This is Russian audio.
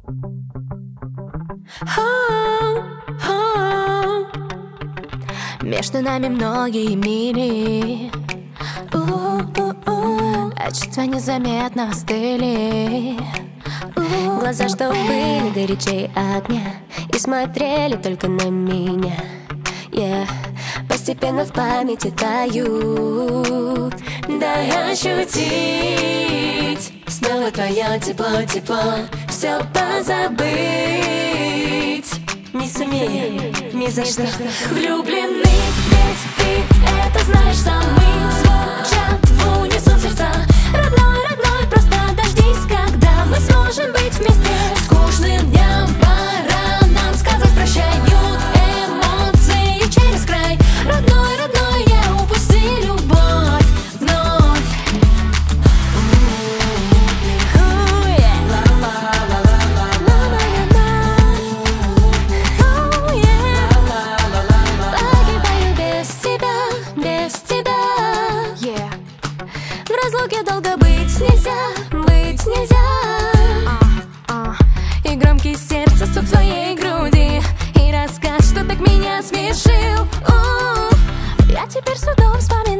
Между нами многие мили, а чувства незаметно остыли. Глаза, что были горячей огня и смотрели только на меня, постепенно в памяти тают. Дай ощутить снова твое тепло, все позабыть не сумею ни за что. Влюблены, ведь ты это знаешь сам. Мы звучат в унисон сердца. Родной, просто дождись, когда мы сможем быть вместе. Скучным дням пора нам сказать прощай. Бьют эмоции через край. Родной, не упусти любовь вновь. В разлуке долго быть нельзя. И громкий сердце стук в твоей груди, и рассказ, что так меня смешил. Я теперь с трудом вспоминаю